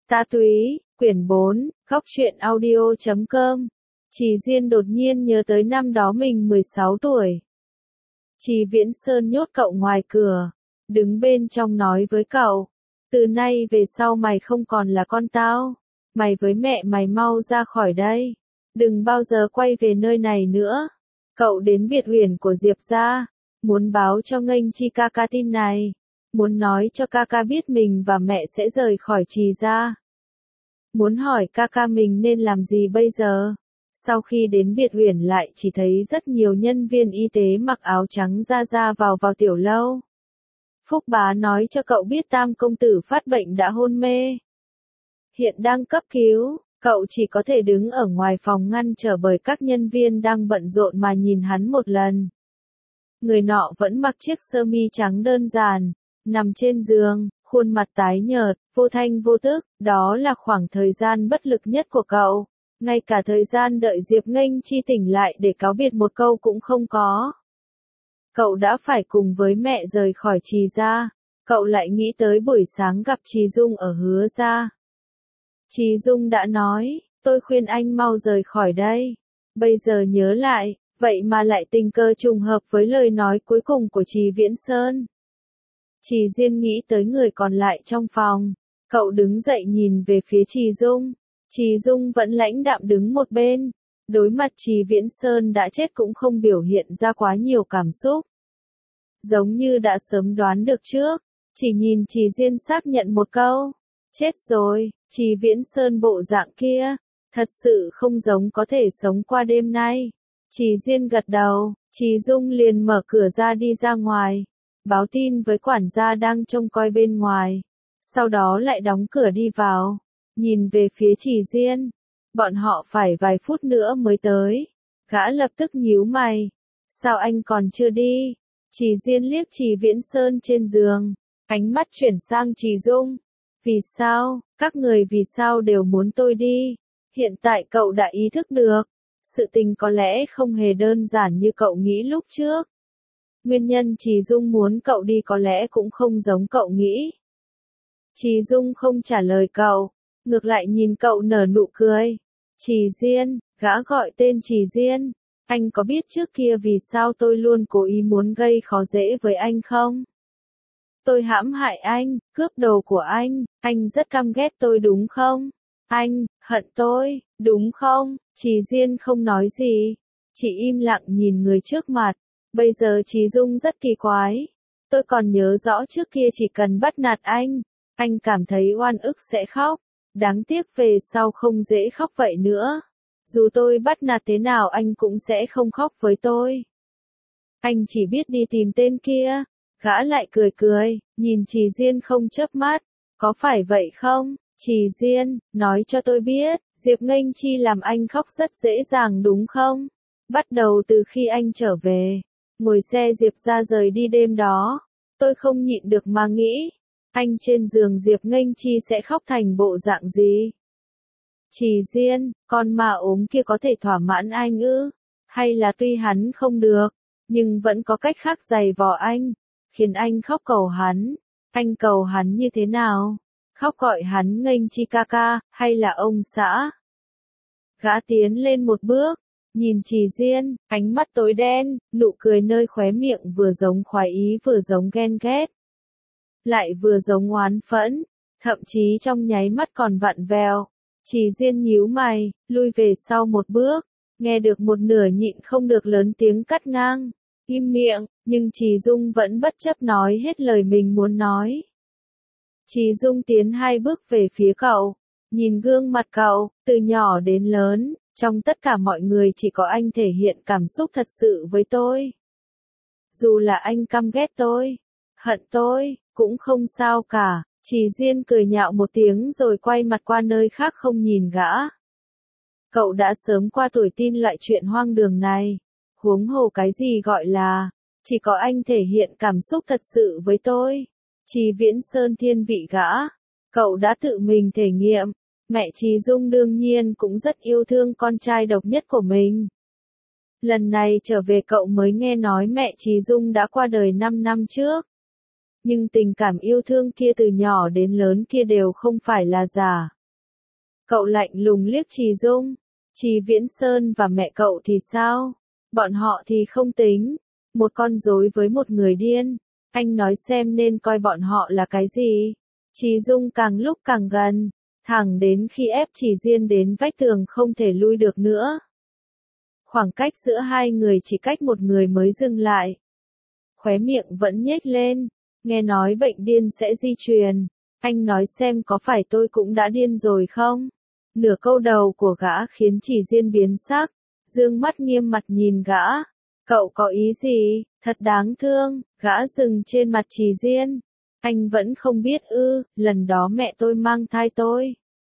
Ta Túy, quyển 4, góc truyện audio.com. Trì Diên đột nhiên nhớ tới năm đó mình 16 tuổi. Trì Viễn Sơn nhốt cậu ngoài cửa, đứng bên trong nói với cậu, từ nay về sau mày không còn là con tao, mày với mẹ mày mau ra khỏi đây, đừng bao giờ quay về nơi này nữa. Cậu đến biệt uyển của Diệp gia, muốn báo cho Nghênh Chi ca ca tin này, muốn nói cho ca ca biết mình và mẹ sẽ rời khỏi Trì gia. Muốn hỏi ca ca mình nên làm gì bây giờ? Sau khi đến biệt uyển lại chỉ thấy rất nhiều nhân viên y tế mặc áo trắng ra vào tiểu lâu. Phúc bá nói cho cậu biết Tam công tử phát bệnh đã hôn mê, hiện đang cấp cứu. Cậu chỉ có thể đứng ở ngoài phòng ngăn trở bởi các nhân viên đang bận rộn mà nhìn hắn một lần. Người nọ vẫn mặc chiếc sơ mi trắng đơn giản, nằm trên giường, khuôn mặt tái nhợt, vô thanh vô tức. Đó là khoảng thời gian bất lực nhất của cậu. Ngay cả thời gian đợi Diệp Nghênh Chi tỉnh lại để cáo biệt một câu cũng không có. Cậu đã phải cùng với mẹ rời khỏi Trì gia. Cậu lại nghĩ tới buổi sáng gặp Trì Dung ở Hứa gia. Trì Dung đã nói, tôi khuyên anh mau rời khỏi đây. Bây giờ nhớ lại, vậy mà lại tình cờ trùng hợp với lời nói cuối cùng của Trì Viễn Sơn. Trì Diên nghĩ tới người còn lại trong phòng. Cậu đứng dậy nhìn về phía Trì Dung. Trì Dung vẫn lãnh đạm đứng một bên. Đối mặt Trì Viễn Sơn đã chết cũng không biểu hiện ra quá nhiều cảm xúc. Giống như đã sớm đoán được trước. Chỉ nhìn Trì Diên xác nhận một câu. Chết rồi. Trì Viễn Sơn bộ dạng kia, thật sự không giống có thể sống qua đêm nay. Trì Diên gật đầu, Trì Dung liền mở cửa ra đi ra ngoài, báo tin với quản gia đang trông coi bên ngoài, sau đó lại đóng cửa đi vào, nhìn về phía Trì Diên. Bọn họ phải vài phút nữa mới tới. Gã lập tức nhíu mày. Sao anh còn chưa đi? Trì Diên liếc Trì Viễn Sơn trên giường, ánh mắt chuyển sang Trì Dung. Vì sao, các người vì sao đều muốn tôi đi? Hiện tại cậu đã ý thức được, sự tình có lẽ không hề đơn giản như cậu nghĩ lúc trước. Nguyên nhân Trì Dung muốn cậu đi có lẽ cũng không giống cậu nghĩ. Trì Dung không trả lời cậu, ngược lại nhìn cậu nở nụ cười. Trì Diên, gã gọi tên Trì Diên, anh có biết trước kia vì sao tôi luôn cố ý muốn gây khó dễ với anh không? Tôi hãm hại anh, cướp đồ của anh rất căm ghét tôi đúng không? Anh, hận tôi, đúng không? Trì Diên không nói gì, chỉ im lặng nhìn người trước mặt. Bây giờ Trì Dung rất kỳ quái. Tôi còn nhớ rõ trước kia chỉ cần bắt nạt anh cảm thấy oan ức sẽ khóc. Đáng tiếc về sau không dễ khóc vậy nữa. Dù tôi bắt nạt thế nào anh cũng sẽ không khóc với tôi. Anh chỉ biết đi tìm tên kia. Gã lại cười, nhìn Trì Diên không chớp mắt. Có phải vậy không? Trì Diên, nói cho tôi biết, Diệp Nghênh Chi làm anh khóc rất dễ dàng đúng không? Bắt đầu từ khi anh trở về, ngồi xe Diệp ra rời đi đêm đó, tôi không nhịn được mà nghĩ, anh trên giường Diệp Nghênh Chi sẽ khóc thành bộ dạng gì? Trì Diên, con ma ốm kia có thể thỏa mãn anh ư? Hay là tuy hắn không được, nhưng vẫn có cách khác giày vò anh, khiến anh khóc cầu hắn? Anh cầu hắn như thế nào? Khóc gọi hắn Nghênh Chi ca ca, hay là ông xã? Gã tiến lên một bước, nhìn Trì Diên, ánh mắt tối đen, nụ cười nơi khóe miệng vừa giống khoái ý vừa giống ghen ghét, lại vừa giống oán phẫn, thậm chí trong nháy mắt còn vặn vẹo. Trì Diên nhíu mày, lui về sau một bước, nghe được một nửa nhịn không được lớn tiếng cắt ngang. Im miệng, nhưng Trì Dung vẫn bất chấp nói hết lời mình muốn nói. Trì Dung tiến 2 bước về phía cậu, nhìn gương mặt cậu, từ nhỏ đến lớn, trong tất cả mọi người chỉ có anh thể hiện cảm xúc thật sự với tôi. Dù là anh căm ghét tôi, hận tôi, cũng không sao cả. Trì Diên cười nhạo một tiếng rồi quay mặt qua nơi khác không nhìn gã. Cậu đã sớm qua tuổi tin loại chuyện hoang đường này. Huống hồ cái gì gọi là, chỉ có anh thể hiện cảm xúc thật sự với tôi. Trì Viễn Sơn thiên vị gã. Cậu đã tự mình thể nghiệm. Mẹ Trì Dung đương nhiên cũng rất yêu thương con trai độc nhất của mình. Lần này trở về cậu mới nghe nói mẹ Trì Dung đã qua đời 5 năm trước. Nhưng tình cảm yêu thương kia từ nhỏ đến lớn kia đều không phải là giả. Cậu lạnh lùng liếc Trì Dung. Trì Viễn Sơn và mẹ cậu thì sao? Bọn họ thì không tính. Một con rối với một người điên. Anh nói xem nên coi bọn họ là cái gì? Trì Dung càng lúc càng gần, thẳng đến khi ép Trì Diên đến vách tường không thể lui được nữa. Khoảng cách giữa hai người chỉ cách một người mới dừng lại. Khóe miệng vẫn nhếch lên, nghe nói bệnh điên sẽ di truyền. Anh nói xem có phải tôi cũng đã điên rồi không? Nửa câu đầu của gã khiến Trì Diên biến sắc, dương mắt nghiêm mặt nhìn gã. Cậu có ý gì? Thật đáng thương. Gã dừng trên mặt Trì Diên. Anh vẫn không biết ư? Lần đó mẹ tôi mang thai tôi.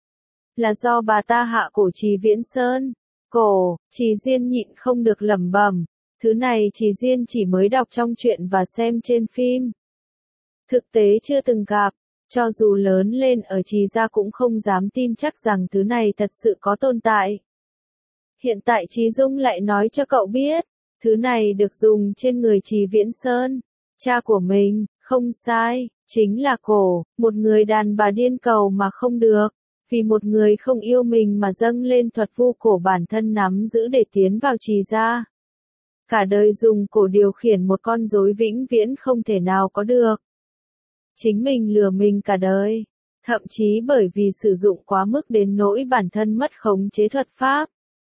Là do bà ta hạ cổ Trì Viễn Sơn. Cổ, Trì Diên nhịn không được lẩm bẩm. Thứ này Trì Diên chỉ mới đọc trong truyện và xem trên phim. Thực tế chưa từng gặp. Cho dù lớn lên ở Trì gia cũng không dám tin chắc rằng thứ này thật sự có tồn tại. Hiện tại Trì Dung lại nói cho cậu biết. Thứ này được dùng trên người Trì Viễn Sơn. Cha của mình, không sai, chính là cổ, một người đàn bà điên cầu mà không được. Vì một người không yêu mình mà dâng lên thuật vu cổ bản thân nắm giữ để tiến vào Trì gia. Cả đời dùng cổ điều khiển một con rối vĩnh viễn không thể nào có được. Chính mình lừa mình cả đời. Thậm chí bởi vì sử dụng quá mức đến nỗi bản thân mất khống chế thuật pháp.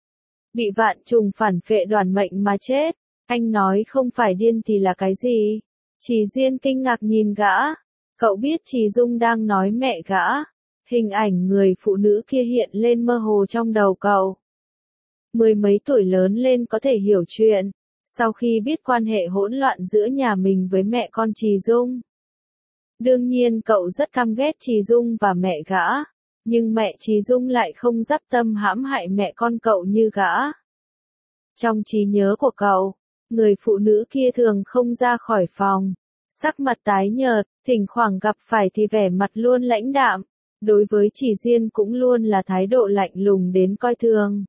Bị vạn trùng phản phệ đoản mệnh mà chết. Anh nói không phải điên thì là cái gì? Trì Diên kinh ngạc nhìn gã. Cậu biết Trì Dung đang nói mẹ gã. Hình ảnh người phụ nữ kia hiện lên mơ hồ trong đầu cậu. Mười mấy tuổi lớn lên có thể hiểu chuyện. Sau khi biết quan hệ hỗn loạn giữa nhà mình với mẹ con Trì Dung. Đương nhiên cậu rất căm ghét Trì Dung và mẹ gã. Nhưng mẹ Trì Dung lại không dắp tâm hãm hại mẹ con cậu như gã. Trong trí nhớ của cậu, người phụ nữ kia thường không ra khỏi phòng. Sắc mặt tái nhợt, thỉnh thoảng gặp phải thì vẻ mặt luôn lãnh đạm. Đối với Trì Diên cũng luôn là thái độ lạnh lùng đến coi thường.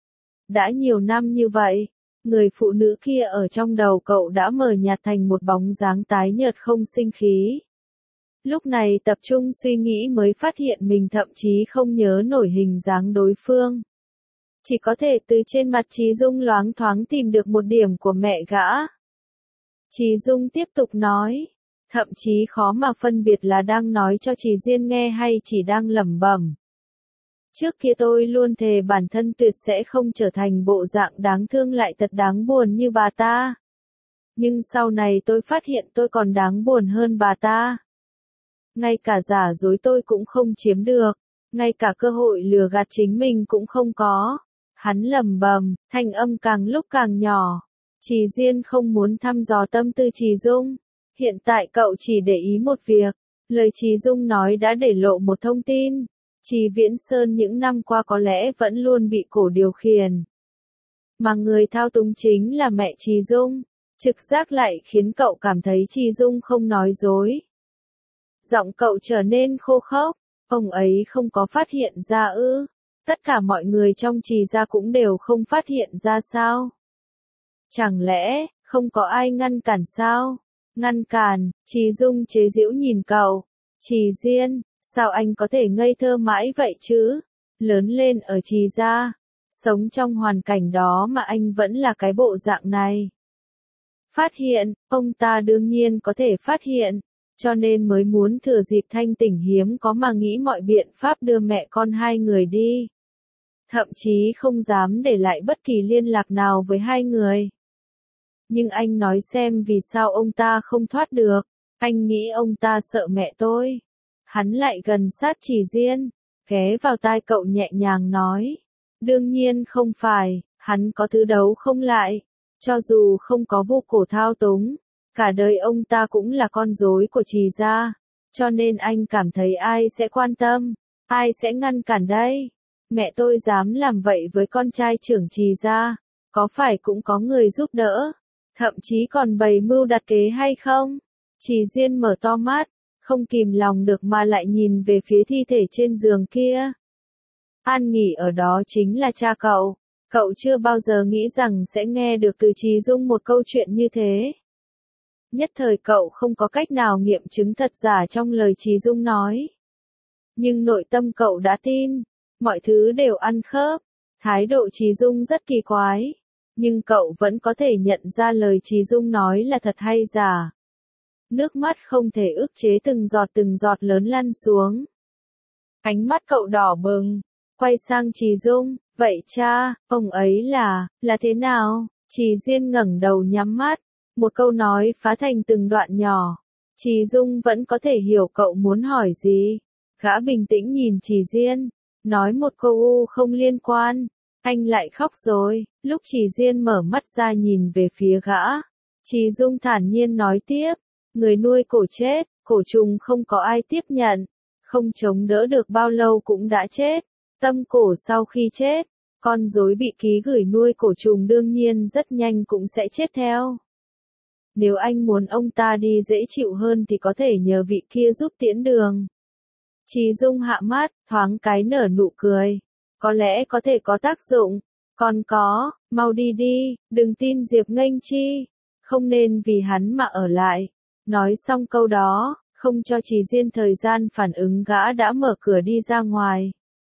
Đã nhiều năm như vậy, người phụ nữ kia ở trong đầu cậu đã mờ nhạt thành một bóng dáng tái nhợt không sinh khí. Lúc này tập trung suy nghĩ mới phát hiện mình thậm chí không nhớ nổi hình dáng đối phương. Chỉ có thể từ trên mặt Trì Dung loáng thoáng tìm được một điểm của mẹ gã. Trì Dung tiếp tục nói, thậm chí khó mà phân biệt là đang nói cho Trì Diên nghe hay chỉ đang lẩm bẩm. Trước kia tôi luôn thề bản thân tuyệt sẽ không trở thành bộ dạng đáng thương lại thật đáng buồn như bà ta. Nhưng sau này tôi phát hiện tôi còn đáng buồn hơn bà ta. Ngay cả giả dối tôi cũng không chiếm được, ngay cả cơ hội lừa gạt chính mình cũng không có. Hắn lẩm bẩm, thanh âm càng lúc càng nhỏ. Trì Diên không muốn thăm dò tâm tư Trì Dung. Hiện tại cậu chỉ để ý một việc. Lời Trì Dung nói đã để lộ một thông tin. Trì Viễn Sơn những năm qua có lẽ vẫn luôn bị cổ điều khiển. Mà người thao túng chính là mẹ Trì Dung. Trực giác lại khiến cậu cảm thấy Trì Dung không nói dối. Giọng cậu trở nên khô khốc. Ông ấy không có phát hiện ra ư? Tất cả mọi người trong Trì gia cũng đều không phát hiện ra sao? Chẳng lẽ, không có ai ngăn cản sao? Ngăn cản, Trì Dung chế giễu nhìn cậu. Trì Diên, sao anh có thể ngây thơ mãi vậy chứ? Lớn lên ở Trì gia, sống trong hoàn cảnh đó mà anh vẫn là cái bộ dạng này. Phát hiện, ông ta đương nhiên có thể phát hiện. Cho nên mới muốn thừa dịp thanh tỉnh hiếm có mà nghĩ mọi biện pháp đưa mẹ con hai người đi. Thậm chí không dám để lại bất kỳ liên lạc nào với hai người. Nhưng anh nói xem vì sao ông ta không thoát được. Anh nghĩ ông ta sợ mẹ tôi. Hắn lại gần sát Trì Diên, ghé vào tai cậu nhẹ nhàng nói. Đương nhiên không phải, hắn có thứ đấu không lại. Cho dù không có vu cổ thao túng. Cả đời ông ta cũng là con rối của Trì gia, cho nên anh cảm thấy ai sẽ quan tâm, ai sẽ ngăn cản đây? Mẹ tôi dám làm vậy với con trai trưởng Trì gia, có phải cũng có người giúp đỡ, thậm chí còn bày mưu đặt kế hay không? Trì Diên mở to mắt, không kìm lòng được mà lại nhìn về phía thi thể trên giường kia. An nghỉ ở đó chính là cha cậu, cậu chưa bao giờ nghĩ rằng sẽ nghe được từ Trì Dung một câu chuyện như thế. Nhất thời cậu không có cách nào nghiệm chứng thật giả trong lời Trì Dung nói. Nhưng nội tâm cậu đã tin. mọi thứ đều ăn khớp. Thái độ Trì Dung rất kỳ quái, nhưng cậu vẫn có thể nhận ra lời Trì Dung nói là thật hay giả. Nước mắt không thể ức chế từng giọt lớn lăn xuống. Ánh mắt cậu đỏ bừng, quay sang Trì Dung, vậy cha, ông ấy là thế nào? Trì Diên ngẩng đầu nhắm mắt, một câu nói phá thành từng đoạn nhỏ. Trì Dung vẫn có thể hiểu cậu muốn hỏi gì. Gã bình tĩnh nhìn Trì Diên, nói một câu không liên quan. Anh lại khóc rồi. Lúc Trì Diên mở mắt ra nhìn về phía gã, Trì Dung thản nhiên nói tiếp, người nuôi cổ chết, cổ trùng không có ai tiếp nhận, không chống đỡ được bao lâu cũng đã chết. Tâm cổ sau khi chết, con rối bị ký gửi nuôi cổ trùng đương nhiên rất nhanh cũng sẽ chết theo. Nếu anh muốn ông ta đi dễ chịu hơn thì có thể nhờ vị kia giúp tiễn đường. Trì Dung hạ mắt, thoáng cái nở nụ cười. Có lẽ có thể có tác dụng. Còn có, mau đi đi, đừng tin Diệp Nghênh Chi. Không nên vì hắn mà ở lại. Nói xong câu đó, không cho Trì Diên thời gian phản ứng gã đã mở cửa đi ra ngoài.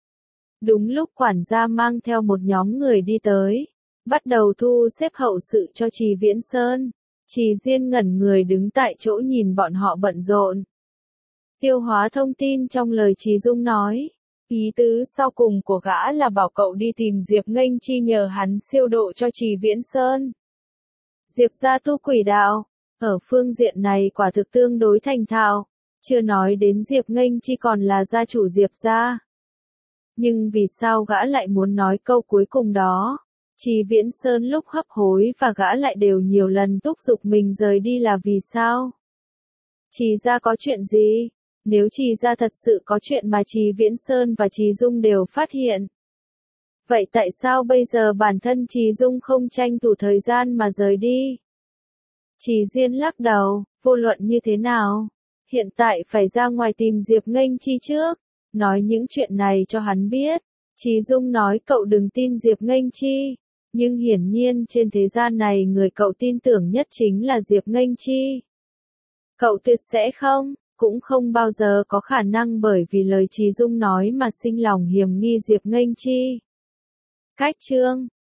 Đúng lúc quản gia mang theo một nhóm người đi tới, bắt đầu thu xếp hậu sự cho Trì Viễn Sơn. Trì Diên ngẩn người đứng tại chỗ nhìn bọn họ bận rộn. Tiêu hóa thông tin trong lời Trì Dung nói. Ý tứ sau cùng của gã là bảo cậu đi tìm Diệp Nghênh Chi nhờ hắn siêu độ cho Trì Viễn Sơn. Diệp gia tu quỷ đạo, ở phương diện này quả thực tương đối thành thạo, chưa nói đến Diệp Nghênh Chi còn là gia chủ Diệp gia. Nhưng vì sao gã lại muốn nói câu cuối cùng đó? Trì Viễn Sơn lúc hấp hối và gã lại đều nhiều lần thúc giục mình rời đi là vì sao? Trì gia có chuyện gì? Nếu Trì gia thật sự có chuyện mà Trì Viễn Sơn và Trì Dung đều phát hiện, vậy tại sao bây giờ bản thân Trì Dung không tranh thủ thời gian mà rời đi? Trì Diên lắc đầu, vô luận như thế nào, hiện tại phải ra ngoài tìm Diệp Nghênh Chi trước, nói những chuyện này cho hắn biết. Trì Dung nói cậu đừng tin Diệp Nghênh Chi, nhưng hiển nhiên trên thế gian này người cậu tin tưởng nhất chính là Diệp Nghênh Chi. Cậu tuyệt sẽ không, cũng không bao giờ có khả năng bởi vì lời Trì Dung nói mà sinh lòng hiềm nghi Diệp Nghênh Chi. Cách chương